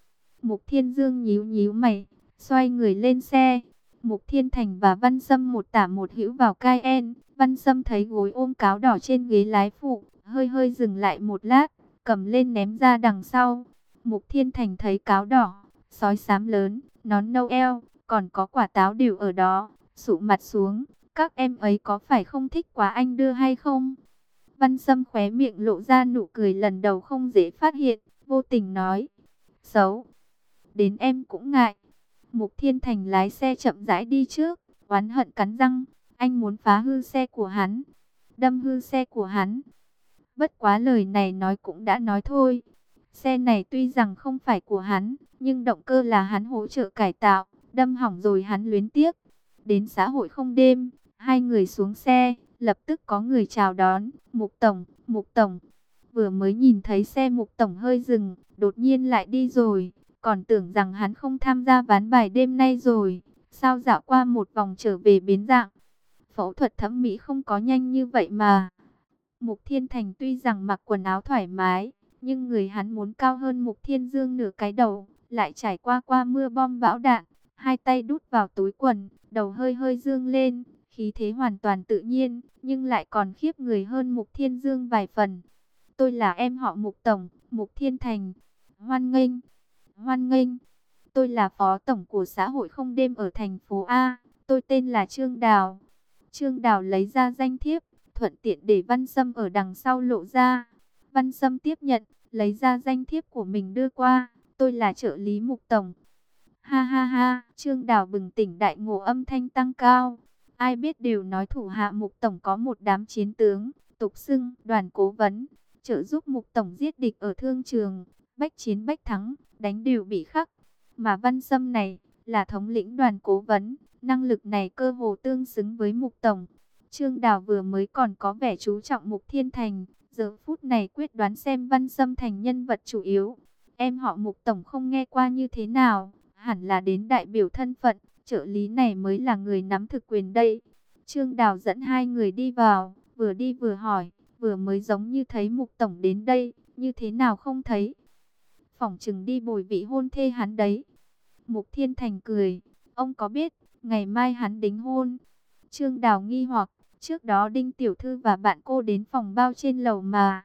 Mục Thiên Dương nhíu nhíu mày, xoay người lên xe. Mục Thiên Thành và Văn Sâm một tả một hữu vào Cayenne. Văn Sâm thấy gối ôm cáo đỏ trên ghế lái phụ, hơi hơi dừng lại một lát, cầm lên ném ra đằng sau. Mục Thiên Thành thấy cáo đỏ, sói xám lớn, nón Noel, còn có quả táo đều ở đó, sụ mặt xuống. Các em ấy có phải không thích quá anh đưa hay không? Văn Sâm khóe miệng lộ ra nụ cười lần đầu không dễ phát hiện, vô tình nói. Xấu. Đến em cũng ngại. Mục Thiên Thành lái xe chậm rãi đi trước, oán hận cắn răng. Anh muốn phá hư xe của hắn, đâm hư xe của hắn. Bất quá lời này nói cũng đã nói thôi. Xe này tuy rằng không phải của hắn, nhưng động cơ là hắn hỗ trợ cải tạo, đâm hỏng rồi hắn luyến tiếc. Đến xã hội không đêm, hai người xuống xe, lập tức có người chào đón. Mục Tổng, Mục Tổng. Vừa mới nhìn thấy xe Mục Tổng hơi dừng, đột nhiên lại đi rồi. Còn tưởng rằng hắn không tham gia ván bài đêm nay rồi. Sao dạo qua một vòng trở về biến dạng. Phẫu thuật thẩm mỹ không có nhanh như vậy mà. Mục Thiên Thành tuy rằng mặc quần áo thoải mái, nhưng người hắn muốn cao hơn Mục Thiên Dương nửa cái đầu, lại trải qua mưa bom bão đạn, hai tay đút vào túi quần, đầu hơi hơi dương lên, khí thế hoàn toàn tự nhiên, nhưng lại còn khiếp người hơn Mục Thiên Dương vài phần. Tôi là em họ Mục Tổng, Mục Thiên Thành. Hoan nghênh, hoan nghênh. Tôi là phó tổng của xã hội không đêm ở thành phố A, tôi tên là Trương Đào. Trương Đào lấy ra danh thiếp, thuận tiện để Văn Sâm ở đằng sau lộ ra. Văn Sâm tiếp nhận, lấy ra danh thiếp của mình đưa qua. Tôi là trợ lý Mục Tổng. Ha ha ha, Trương Đào bừng tỉnh đại ngộ, âm thanh tăng cao. Ai biết đều nói thủ hạ Mục Tổng có một đám chiến tướng, tục xưng đoàn cố vấn, trợ giúp Mục Tổng giết địch ở thương trường, bách chiến bách thắng, đánh đều bị khắc. Mà Văn Sâm này là thống lĩnh đoàn cố vấn, năng lực này cơ hồ tương xứng với Mục Tổng. Trương Đào vừa mới còn có vẻ chú trọng Mục Thiên Thành, giờ phút này quyết đoán xem Văn Sâm thành nhân vật chủ yếu. Em họ Mục Tổng không nghe qua như thế nào, hẳn là đến đại biểu thân phận, trợ lý này mới là người nắm thực quyền đây. Trương Đào dẫn hai người đi vào, vừa đi vừa hỏi, vừa mới giống như thấy Mục Tổng đến đây, như thế nào không thấy? Phỏng chừng đi bồi vị hôn thê hắn đấy. Mục Thiên Thành cười, ông có biết, ngày mai hắn đính hôn. Trương Đào nghi hoặc, trước đó Đinh Tiểu Thư và bạn cô đến phòng bao trên lầu mà.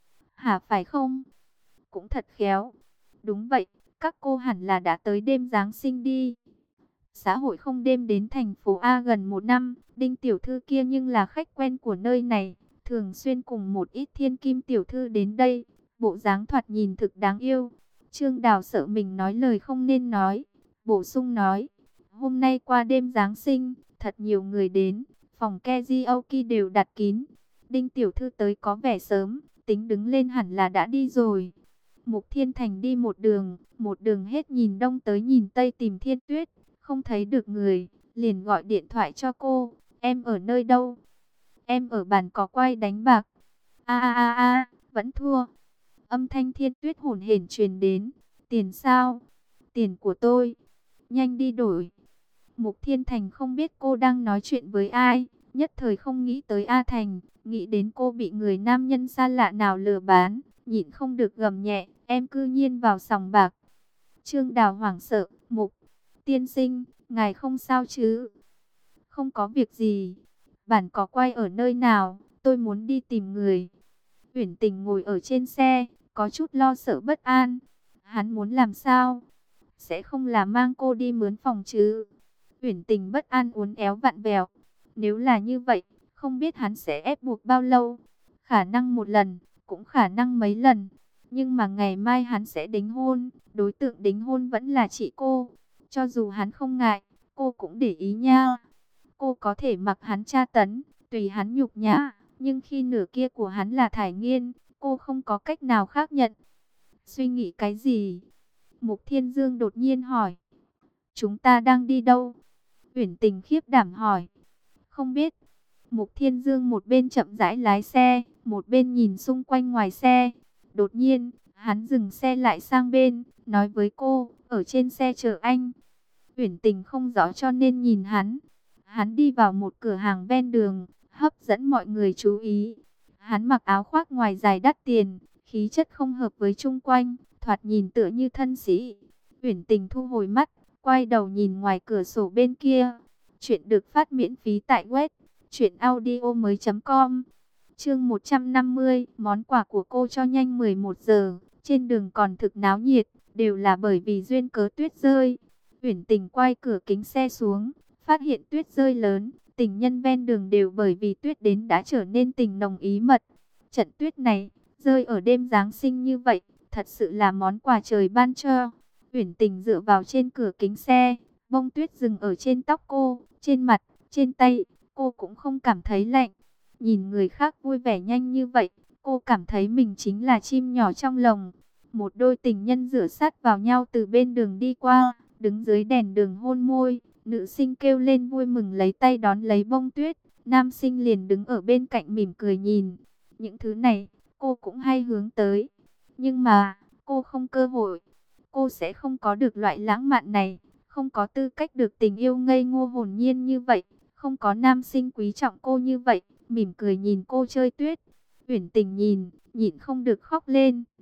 Hả, phải không? Cũng thật khéo. Đúng vậy, các cô hẳn là đã tới đêm Giáng sinh đi. Xã hội không đêm đến thành phố A gần 1 năm, Đinh Tiểu Thư kia nhưng là khách quen của nơi này, thường xuyên cùng một ít thiên kim tiểu thư đến đây, bộ dáng thoạt nhìn thực đáng yêu. Trương Đào sợ mình nói lời không nên nói, bổ sung nói, hôm nay qua đêm Giáng sinh, thật nhiều người đến, phòng karaoke đều đặt kín. Đinh Tiểu Thư tới có vẻ sớm, tính đứng lên hẳn là đã đi rồi. Mục Thiên Thành đi một đường hết nhìn đông tới nhìn tây tìm Thiên Tuyết, không thấy được người, liền gọi điện thoại cho cô. Em ở nơi đâu? Em ở bàn cỏ quay đánh bạc. Vẫn thua. Âm thanh Thiên Tuyết hổn hển truyền đến. Tiền sao? Tiền của tôi. Nhanh đi đổi. Mục Thiên Thành không biết cô đang nói chuyện với ai, nhất thời không nghĩ tới A Thành, nghĩ đến cô bị người nam nhân xa lạ nào lừa bán, nhịn không được gầm nhẹ, em cư nhiên vào sòng bạc. Trương Đào hoảng sợ, Mục tiên sinh, ngài không sao chứ? Không có việc gì. Bản có quay ở nơi nào, tôi muốn đi tìm người. Uyển Tình ngồi ở trên xe, có chút lo sợ bất an. Hắn muốn làm sao? Sẽ không là mang cô đi mướn phòng chứ? Uyển Tình bất an uốn éo vặn vẹo. Nếu là như vậy, không biết hắn sẽ ép buộc bao lâu. Khả năng một lần, cũng khả năng mấy lần. Nhưng mà ngày mai hắn sẽ đính hôn, đối tượng đính hôn vẫn là chị cô. Cho dù hắn không ngại, cô cũng để ý nha. Cô có thể mặc hắn tra tấn, tùy hắn nhục nhã, nhưng khi nửa kia của hắn là Thải Nghiên, cô không có cách nào khác nhận. Suy nghĩ cái gì? Mục Thiên Dương đột nhiên hỏi. Chúng ta đang đi đâu? Uyển Tình khiếp đảm hỏi. Không biết. Mục Thiên Dương một bên chậm rãi lái xe, một bên nhìn xung quanh ngoài xe. Đột nhiên, hắn dừng xe lại sang bên, nói với cô, ở trên xe chờ anh. Uyển Tình không rõ cho nên nhìn hắn. Hắn đi vào một cửa hàng ven đường, hấp dẫn mọi người chú ý. Hắn mặc áo khoác ngoài dài đắt tiền, khí chất không hợp với chung quanh, thoạt nhìn tựa như thân sĩ. Uyển Tình thu hồi mắt, quay đầu nhìn ngoài cửa sổ bên kia. Chuyện được phát miễn phí tại web truyệnaudiomoi.com. Chương 150, món quà của cô cho nhanh 11 giờ. Trên đường còn thực náo nhiệt, đều là bởi vì duyên cớ tuyết rơi. Uyển Tình quay cửa kính xe xuống, phát hiện tuyết rơi lớn, tình nhân ven đường đều bởi vì tuyết đến đã trở nên tình nồng ý mật. Trận tuyết này, rơi ở đêm Giáng sinh như vậy, thật sự là món quà trời ban cho. Uyển Tình dựa vào trên cửa kính xe, bông tuyết dừng ở trên tóc cô, trên mặt, trên tay, cô cũng không cảm thấy lạnh. Nhìn người khác vui vẻ nhanh như vậy, cô cảm thấy mình chính là chim nhỏ trong lồng. Một đôi tình nhân dựa sát vào nhau từ bên đường đi qua, đứng dưới đèn đường hôn môi, nữ sinh kêu lên vui mừng lấy tay đón lấy bông tuyết, nam sinh liền đứng ở bên cạnh mỉm cười nhìn. Những thứ này, cô cũng hay hướng tới, nhưng mà, cô không cơ hội. Cô sẽ không có được loại lãng mạn này, không có tư cách được tình yêu ngây ngô hồn nhiên như vậy, không có nam sinh quý trọng cô như vậy, mỉm cười nhìn cô chơi tuyết. Uyển Tình nhìn, nhịn không được khóc lên.